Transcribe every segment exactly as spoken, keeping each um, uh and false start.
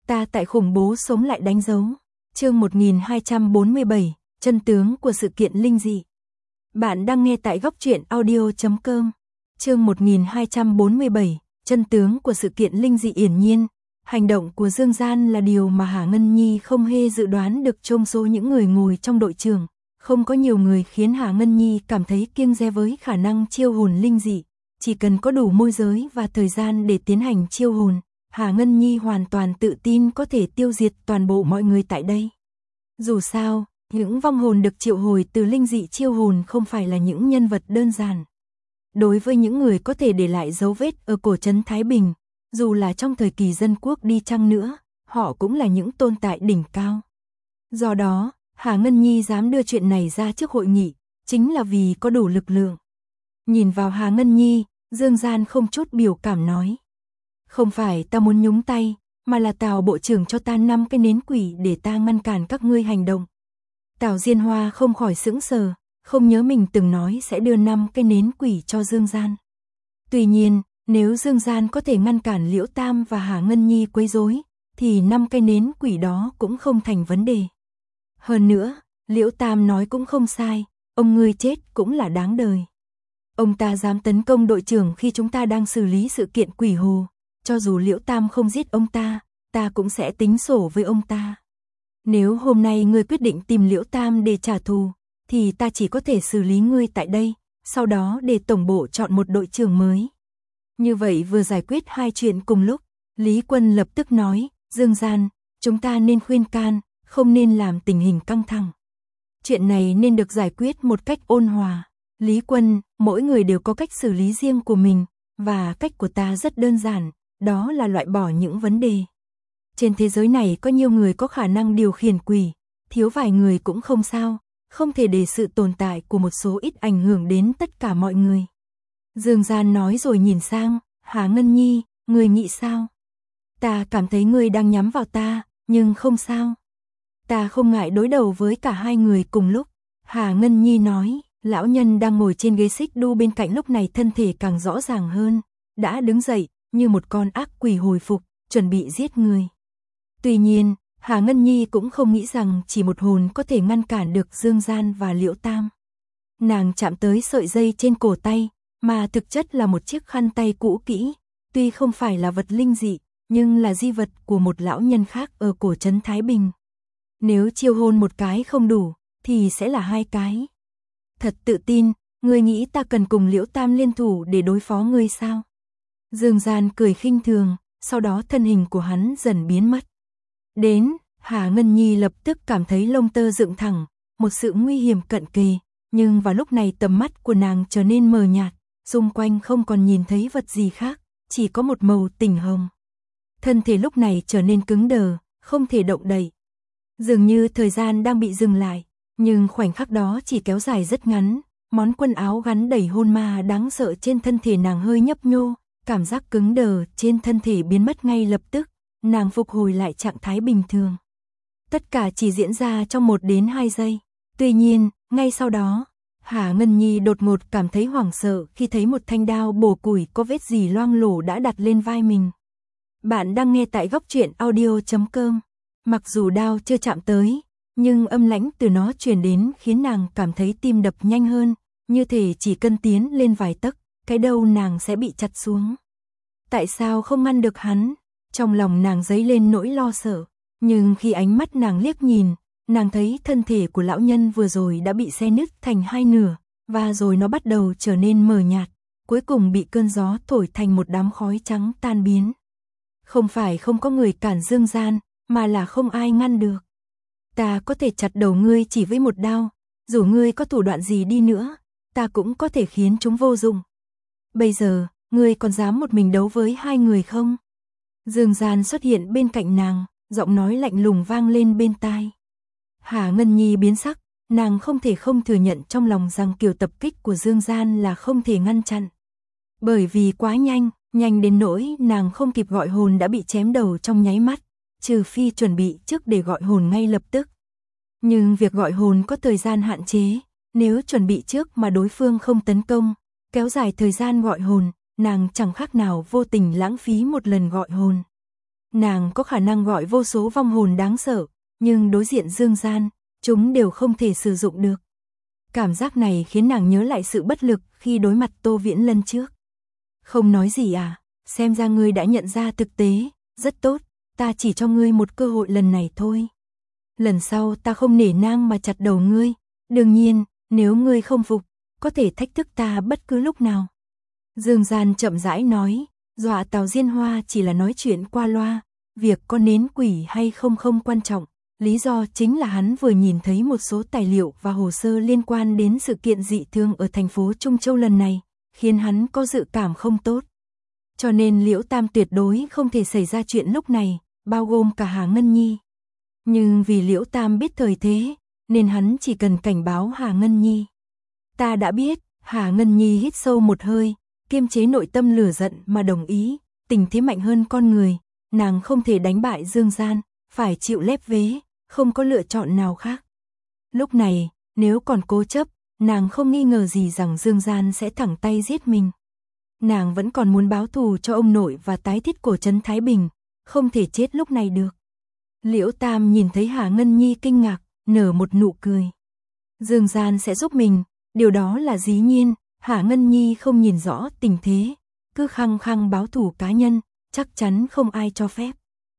Ta tại khủng bố sống lại đánh dấu. Chương một nghìn hai trăm bốn mươi bảy, chân tướng của sự kiện linh dị. Bạn đang nghe tại góc truyện audio chấm com. Chương một nghìn hai trăm bốn mươi bảy, chân tướng của sự kiện linh dị. Hiển nhiên, hành động của Dương Gian là điều mà Hà Ngân Nhi không hề dự đoán được. Trong số những người ngồi trong đội trường, không có nhiều người khiến Hà Ngân Nhi cảm thấy kiêng dè với khả năng chiêu hồn linh dị. Chỉ cần có đủ môi giới và thời gian để tiến hành chiêu hồn, Hà Ngân Nhi hoàn toàn tự tin có thể tiêu diệt toàn bộ mọi người tại đây. Dù sao, những vong hồn được triệu hồi từ linh dị chiêu hồn không phải là những nhân vật đơn giản. Đối với những người có thể để lại dấu vết ở cổ trấn Thái Bình, dù là trong thời kỳ dân quốc đi chăng nữa, họ cũng là những tồn tại đỉnh cao. Do đó, Hà Ngân Nhi dám đưa chuyện này ra trước hội nghị, chính là vì có đủ lực lượng. Nhìn vào Hà Ngân Nhi, Dương Gian không chút biểu cảm nói. Không phải ta muốn nhúng tay, mà là Tào bộ trưởng cho ta năm cái nến quỷ để ta ngăn cản các ngươi hành động. Tào Diên Hoa không khỏi sững sờ, không nhớ mình từng nói sẽ đưa năm cái nến quỷ cho Dương Gian. Tuy nhiên, nếu Dương Gian có thể ngăn cản Liễu Tam và Hà Ngân Nhi quấy rối, thì năm cái nến quỷ đó cũng không thành vấn đề. Hơn nữa, Liễu Tam nói cũng không sai, ông ngươi chết cũng là đáng đời. Ông ta dám tấn công đội trưởng khi chúng ta đang xử lý sự kiện quỷ hồ, cho dù Liễu Tam không giết ông ta, ta cũng sẽ tính sổ với ông ta. Nếu hôm nay ngươi quyết định tìm Liễu Tam để trả thù, thì ta chỉ có thể xử lý ngươi tại đây, sau đó để tổng bộ chọn một đội trưởng mới. Như vậy vừa giải quyết hai chuyện cùng lúc, Lý Quân lập tức nói, Dương Gian, chúng ta nên khuyên can, không nên làm tình hình căng thẳng. Chuyện này nên được giải quyết một cách ôn hòa. Lý Quân, mỗi người đều có cách xử lý riêng của mình, và cách của ta rất đơn giản, đó là loại bỏ những vấn đề. Trên thế giới này có nhiều người có khả năng điều khiển quỷ, thiếu vài người cũng không sao, không thể để sự tồn tại của một số ít ảnh hưởng đến tất cả mọi người. Dương Gian nói rồi nhìn sang, Hà Ngân Nhi, ngươi nghĩ sao? Ta cảm thấy ngươi đang nhắm vào ta, nhưng không sao. Ta không ngại đối đầu với cả hai người cùng lúc. Hà Ngân Nhi nói, lão nhân đang ngồi trên ghế xích đu bên cạnh lúc này thân thể càng rõ ràng hơn, đã đứng dậy, như một con ác quỷ hồi phục, chuẩn bị giết người. Tuy nhiên, Hà Ngân Nhi cũng không nghĩ rằng chỉ một hồn có thể ngăn cản được Dương Gian và Liễu Tam. Nàng chạm tới sợi dây trên cổ tay, mà thực chất là một chiếc khăn tay cũ kỹ, tuy không phải là vật linh dị, nhưng là di vật của một lão nhân khác ở cổ trấn Thái Bình. Nếu chiêu hồn một cái không đủ, thì sẽ là hai cái. Thật tự tin, ngươi nghĩ ta cần cùng Liễu Tam liên thủ để đối phó ngươi sao? Dương Gian cười khinh thường, sau đó thân hình của hắn dần biến mất. Đến, Hà Ngân Nhi lập tức cảm thấy lông tơ dựng thẳng, một sự nguy hiểm cận kề, nhưng vào lúc này tầm mắt của nàng trở nên mờ nhạt, xung quanh không còn nhìn thấy vật gì khác, chỉ có một màu tình hồng. Thân thể lúc này trở nên cứng đờ, không thể động đậy. Dường như thời gian đang bị dừng lại, nhưng khoảnh khắc đó chỉ kéo dài rất ngắn, món quần áo gắn đầy hôn ma đáng sợ trên thân thể nàng hơi nhấp nhô, cảm giác cứng đờ trên thân thể biến mất ngay lập tức, nàng phục hồi lại trạng thái bình thường. Tất cả chỉ diễn ra trong một đến hai giây. Tuy nhiên, ngay sau đó, Hà Ngân Nhi đột ngột cảm thấy hoảng sợ khi thấy một thanh đao bổ củi có vết dì loang lổ đã đặt lên vai mình. Bạn đang nghe tại góc truyện audio chấm com. Mặc dù đao chưa chạm tới, nhưng âm lãnh từ nó truyền đến khiến nàng cảm thấy tim đập nhanh hơn, như thể chỉ cần tiến lên vài tấc, cái đầu nàng sẽ bị chặt xuống. Tại sao không ngăn được hắn? Trong lòng nàng dấy lên nỗi lo sợ, nhưng khi ánh mắt nàng liếc nhìn, nàng thấy thân thể của lão nhân vừa rồi đã bị xé nứt thành hai nửa, và rồi nó bắt đầu trở nên mờ nhạt, cuối cùng bị cơn gió thổi thành một đám khói trắng tan biến. Không phải không có người cản Dương Gian, mà là không ai ngăn được. Ta có thể chặt đầu ngươi chỉ với một đao, dù ngươi có thủ đoạn gì đi nữa, ta cũng có thể khiến chúng vô dụng. Bây giờ, ngươi còn dám một mình đấu với hai người không? Dương Gian xuất hiện bên cạnh nàng, giọng nói lạnh lùng vang lên bên tai. Hà Ngân Nhi biến sắc, nàng không thể không thừa nhận trong lòng rằng kiểu tập kích của Dương Gian là không thể ngăn chặn. Bởi vì quá nhanh, nhanh đến nỗi nàng không kịp gọi hồn đã bị chém đầu trong nháy mắt, trừ phi chuẩn bị trước để gọi hồn ngay lập tức. Nhưng việc gọi hồn có thời gian hạn chế, nếu chuẩn bị trước mà đối phương không tấn công, kéo dài thời gian gọi hồn, nàng chẳng khác nào vô tình lãng phí một lần gọi hồn. Nàng có khả năng gọi vô số vong hồn đáng sợ, nhưng đối diện Dương Gian, chúng đều không thể sử dụng được. Cảm giác này khiến nàng nhớ lại sự bất lực khi đối mặt Tô Viễn lần trước. Không nói gì à, xem ra ngươi đã nhận ra thực tế, rất tốt, ta chỉ cho ngươi một cơ hội lần này thôi. Lần sau ta không nể nang mà chặt đầu ngươi, đương nhiên, nếu ngươi không phục, có thể thách thức ta bất cứ lúc nào. Dương Gian chậm rãi nói, dọa Tào Diên Hoa chỉ là nói chuyện qua loa, việc có nến quỷ hay không không quan trọng. Lý do chính là hắn vừa nhìn thấy một số tài liệu và hồ sơ liên quan đến sự kiện dị thường ở thành phố Trung Châu lần này, khiến hắn có dự cảm không tốt. Cho nên Liễu Tam tuyệt đối không thể xảy ra chuyện lúc này, bao gồm cả Hà Ngân Nhi. Nhưng vì Liễu Tam biết thời thế, nên hắn chỉ cần cảnh báo Hà Ngân Nhi. Ta đã biết, Hà Ngân Nhi hít sâu một hơi, kiềm chế nội tâm lửa giận mà đồng ý, tình thế mạnh hơn con người, nàng không thể đánh bại Dương Gian, phải chịu lép vế, không có lựa chọn nào khác. Lúc này, nếu còn cố chấp, nàng không nghi ngờ gì rằng Dương Gian sẽ thẳng tay giết mình. Nàng vẫn còn muốn báo thù cho ông nội và tái thiết cổ trấn Thái Bình, không thể chết lúc này được. Liễu Tam nhìn thấy Hà Ngân Nhi kinh ngạc, nở một nụ cười. Dương Gian sẽ giúp mình, điều đó là dĩ nhiên. Hà Ngân Nhi không nhìn rõ tình thế, cứ khăng khăng báo thù cá nhân, chắc chắn không ai cho phép.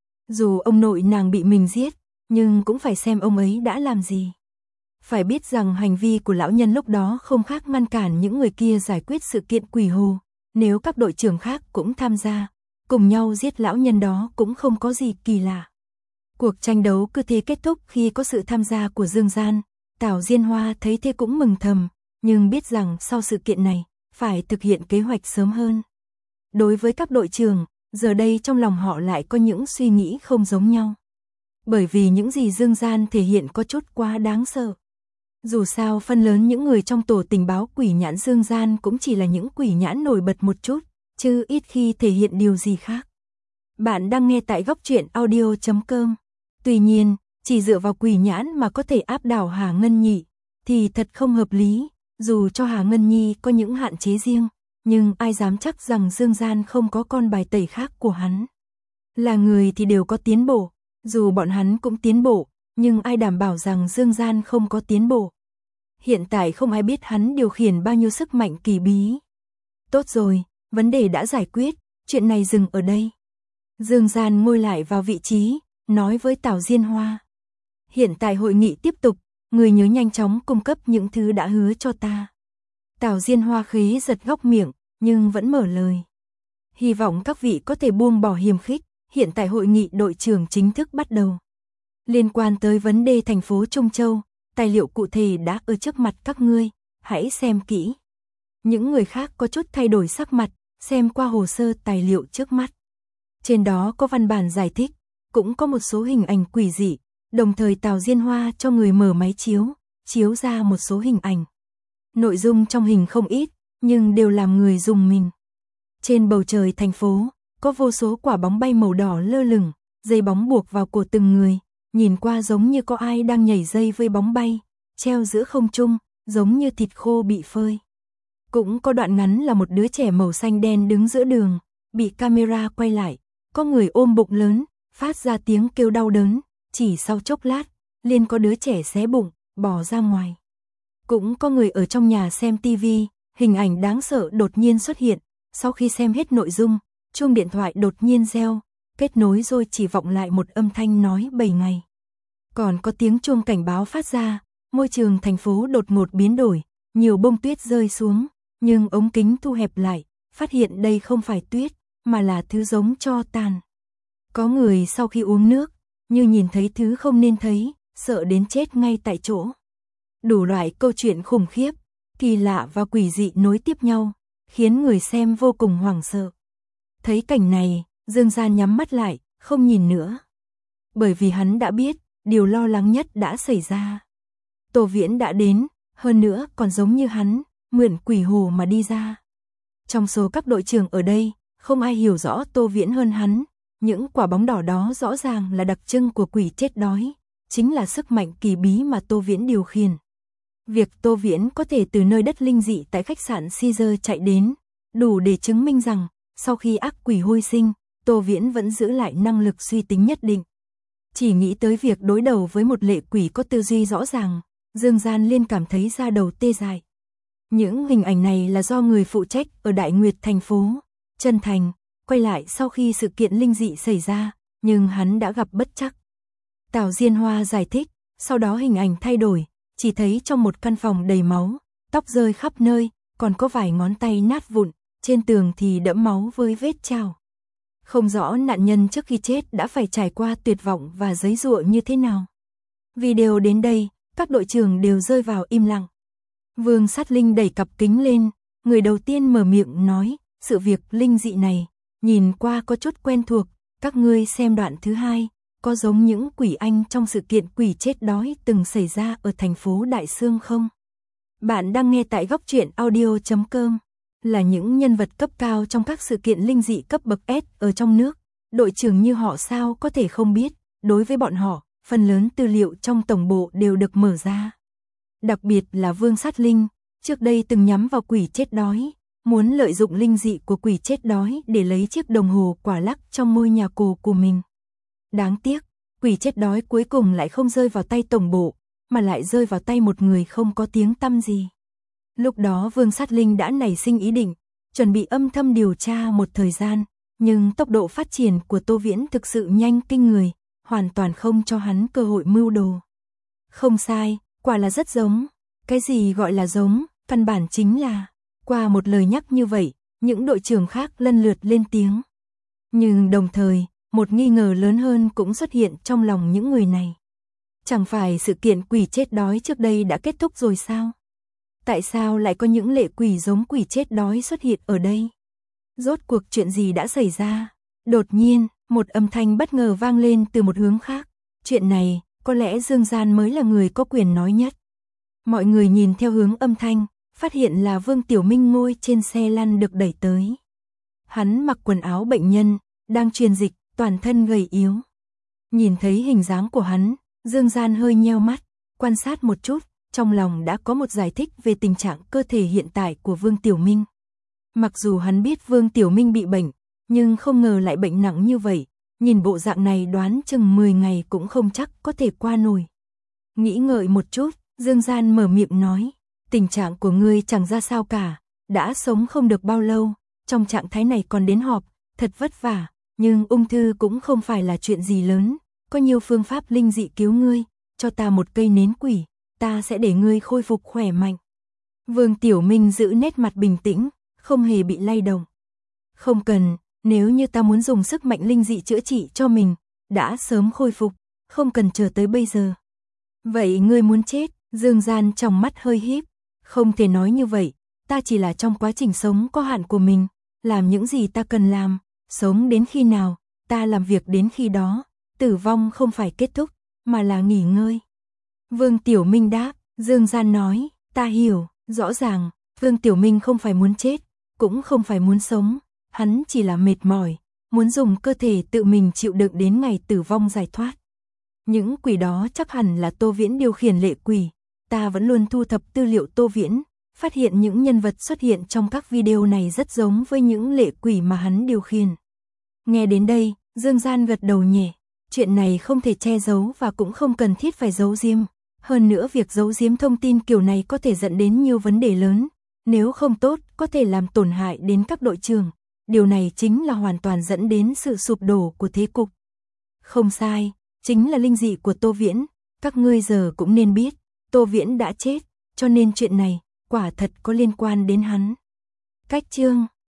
Dù ông nội nàng bị mình giết, nhưng cũng phải xem ông ấy đã làm gì. Phải biết rằng hành vi của lão nhân lúc đó không khác ngăn cản những người kia giải quyết sự kiện quỷ hồ, nếu các đội trưởng khác cũng tham gia, cùng nhau giết lão nhân đó cũng không có gì kỳ lạ. Cuộc tranh đấu cứ thế kết thúc khi có sự tham gia của Dương Gian, Tào Diên Hoa thấy thế cũng mừng thầm, nhưng biết rằng sau sự kiện này, phải thực hiện kế hoạch sớm hơn. Đối với các đội trưởng, giờ đây trong lòng họ lại có những suy nghĩ không giống nhau. Bởi vì những gì Dương Gian thể hiện có chút quá đáng sợ. Dù sao phần lớn những người trong tổ tình báo quỷ nhãn Dương Gian cũng chỉ là những quỷ nhãn nổi bật một chút, chứ ít khi thể hiện điều gì khác. Bạn đang nghe tại góc truyện audio chấm com. Tuy nhiên, chỉ dựa vào quỷ nhãn mà có thể áp đảo Hà Ngân Nhi, thì thật không hợp lý. Dù cho Hà Ngân Nhi có những hạn chế riêng, nhưng ai dám chắc rằng Dương Gian không có con bài tẩy khác của hắn. Là người thì đều có tiến bộ, dù bọn hắn cũng tiến bộ, nhưng ai đảm bảo rằng Dương Gian không có tiến bộ. Hiện tại không ai biết hắn điều khiển bao nhiêu sức mạnh kỳ bí. Tốt rồi, vấn đề đã giải quyết, chuyện này dừng ở đây. Dương Gian ngồi lại vào vị trí, nói với Tào Diên Hoa. Hiện tại hội nghị tiếp tục, người nhớ nhanh chóng cung cấp những thứ đã hứa cho ta. Tào Diên Hoa khế giật góc miệng, nhưng vẫn mở lời. Hy vọng các vị có thể buông bỏ hiềm khích, hiện tại hội nghị đội trưởng chính thức bắt đầu. Liên quan tới vấn đề thành phố Trung Châu, tài liệu cụ thể đã ở trước mặt các ngươi, hãy xem kỹ. Những người khác có chút thay đổi sắc mặt, xem qua hồ sơ tài liệu trước mắt. Trên đó có văn bản giải thích, cũng có một số hình ảnh quỷ dị. Đồng thời Tào Diên Hoa cho người mở máy chiếu, chiếu ra một số hình ảnh. Nội dung trong hình không ít, nhưng đều làm người rùng mình. Trên bầu trời thành phố, có vô số quả bóng bay màu đỏ lơ lửng, dây bóng buộc vào cổ từng người, nhìn qua giống như có ai đang nhảy dây với bóng bay, treo giữa không trung, giống như thịt khô bị phơi. Cũng có đoạn ngắn là một đứa trẻ màu xanh đen đứng giữa đường, bị camera quay lại, có người ôm bụng lớn, phát ra tiếng kêu đau đớn. Chỉ sau chốc lát, liền có đứa trẻ xé bụng, bỏ ra ngoài. Cũng có người ở trong nhà xem tivi, hình ảnh đáng sợ đột nhiên xuất hiện. Sau khi xem hết nội dung, chuông điện thoại đột nhiên reo, kết nối rồi chỉ vọng lại một âm thanh nói bảy ngày. Còn có tiếng chuông cảnh báo phát ra, môi trường thành phố đột ngột biến đổi, nhiều bông tuyết rơi xuống, nhưng ống kính thu hẹp lại, phát hiện đây không phải tuyết, mà là thứ giống tro tàn. Có người sau khi uống nước, như nhìn thấy thứ không nên thấy, sợ đến chết ngay tại chỗ. Đủ loại câu chuyện khủng khiếp, kỳ lạ và quỷ dị nối tiếp nhau, khiến người xem vô cùng hoảng sợ. Thấy cảnh này, Dương Gian nhắm mắt lại, không nhìn nữa. Bởi vì hắn đã biết, điều lo lắng nhất đã xảy ra. Tô Viễn đã đến, hơn nữa còn giống như hắn, mượn quỷ hồ mà đi ra. Trong số các đội trưởng ở đây, không ai hiểu rõ Tô Viễn hơn hắn. Những quả bóng đỏ đó rõ ràng là đặc trưng của quỷ chết đói, chính là sức mạnh kỳ bí mà Tô Viễn điều khiển. Việc Tô Viễn có thể từ nơi đất linh dị tại khách sạn Caesar chạy đến, đủ để chứng minh rằng, sau khi ác quỷ hồi sinh, Tô Viễn vẫn giữ lại năng lực suy tính nhất định. Chỉ nghĩ tới việc đối đầu với một lệ quỷ có tư duy rõ ràng, Dương Gian liên cảm thấy da đầu tê dại. Những hình ảnh này là do người phụ trách ở Đại Nguyệt thành phố Chân Thành quay lại sau khi sự kiện linh dị xảy ra, nhưng hắn đã gặp bất trắc. Tào Diên Hoa giải thích, sau đó hình ảnh thay đổi, chỉ thấy trong một căn phòng đầy máu, tóc rơi khắp nơi, còn có vài ngón tay nát vụn, trên tường thì đẫm máu với vết trao. Không rõ nạn nhân trước khi chết đã phải trải qua tuyệt vọng và giấy giụa như thế nào. Video đến đây, các đội trưởng đều rơi vào im lặng. Vương Sát Linh đẩy cặp kính lên, người đầu tiên mở miệng nói, sự việc linh dị này, nhìn qua có chút quen thuộc, các ngươi xem đoạn thứ hai, có giống những quỷ anh trong sự kiện quỷ chết đói từng xảy ra ở thành phố Đại Sương không? Bạn đang nghe tại góc truyện audio chấm com, là những nhân vật cấp cao trong các sự kiện linh dị cấp bậc S ở trong nước, đội trưởng như họ sao có thể không biết, đối với bọn họ, phần lớn tư liệu trong tổng bộ đều được mở ra. Đặc biệt là Vương Sát Linh, trước đây từng nhắm vào quỷ chết đói, muốn lợi dụng linh dị của quỷ chết đói để lấy chiếc đồng hồ quả lắc trong ngôi nhà cổ của mình. Đáng tiếc, quỷ chết đói cuối cùng lại không rơi vào tay tổng bộ, mà lại rơi vào tay một người không có tiếng tăm gì. Lúc đó Vương Sát Linh đã nảy sinh ý định, chuẩn bị âm thầm điều tra một thời gian, nhưng tốc độ phát triển của Tô Viễn thực sự nhanh kinh người, hoàn toàn không cho hắn cơ hội mưu đồ. Không sai, quả là rất giống. Cái gì gọi là giống, căn bản chính là, qua một lời nhắc như vậy, những đội trưởng khác lần lượt lên tiếng. Nhưng đồng thời, một nghi ngờ lớn hơn cũng xuất hiện trong lòng những người này. Chẳng phải sự kiện quỷ chết đói trước đây đã kết thúc rồi sao? Tại sao lại có những lệ quỷ giống quỷ chết đói xuất hiện ở đây? Rốt cuộc chuyện gì đã xảy ra? Đột nhiên, một âm thanh bất ngờ vang lên từ một hướng khác. Chuyện này, có lẽ Dương Gian mới là người có quyền nói nhất. Mọi người nhìn theo hướng âm thanh, phát hiện là Vương Tiểu Minh ngồi trên xe lăn được đẩy tới. Hắn mặc quần áo bệnh nhân, đang truyền dịch, toàn thân gầy yếu. Nhìn thấy hình dáng của hắn, Dương Gian hơi nheo mắt, quan sát một chút, trong lòng đã có một giải thích về tình trạng cơ thể hiện tại của Vương Tiểu Minh. Mặc dù hắn biết Vương Tiểu Minh bị bệnh, nhưng không ngờ lại bệnh nặng như vậy, nhìn bộ dạng này đoán chừng mười ngày cũng không chắc có thể qua nổi. Nghĩ ngợi một chút, Dương Gian mở miệng nói, tình trạng của ngươi chẳng ra sao cả, đã sống không được bao lâu, trong trạng thái này còn đến họp, thật vất vả, nhưng ung thư cũng không phải là chuyện gì lớn, có nhiều phương pháp linh dị cứu ngươi, cho ta một cây nến quỷ, ta sẽ để ngươi khôi phục khỏe mạnh. Vương Tiểu Minh giữ nét mặt bình tĩnh, không hề bị lay động. Không cần, nếu như ta muốn dùng sức mạnh linh dị chữa trị cho mình, đã sớm khôi phục, không cần chờ tới bây giờ. Vậy ngươi muốn chết? Dương Gian trong mắt hơi híp, không thể nói như vậy, ta chỉ là trong quá trình sống có hạn của mình, làm những gì ta cần làm, sống đến khi nào, ta làm việc đến khi đó, tử vong không phải kết thúc, mà là nghỉ ngơi. Vương Tiểu Minh đáp, Dương Gian nói, ta hiểu, rõ ràng, Vương Tiểu Minh không phải muốn chết, cũng không phải muốn sống, hắn chỉ là mệt mỏi, muốn dùng cơ thể tự mình chịu đựng đến ngày tử vong giải thoát. Những quỷ đó chắc hẳn là Tô Viễn điều khiển lệ quỷ, ta vẫn luôn thu thập tư liệu Tô Viễn, phát hiện những nhân vật xuất hiện trong các video này rất giống với những lệ quỷ mà hắn điều khiển. Nghe đến đây, Dương Gian gật đầu nhẹ, chuyện này không thể che giấu và cũng không cần thiết phải giấu giếm. Hơn nữa việc giấu giếm thông tin kiểu này có thể dẫn đến nhiều vấn đề lớn, nếu không tốt có thể làm tổn hại đến các đội trưởng. Điều này chính là hoàn toàn dẫn đến sự sụp đổ của thế cục. Không sai, chính là linh dị của Tô Viễn, các ngươi giờ cũng nên biết, Tô Viễn đã chết, cho nên chuyện này quả thật có liên quan đến hắn. Cách chương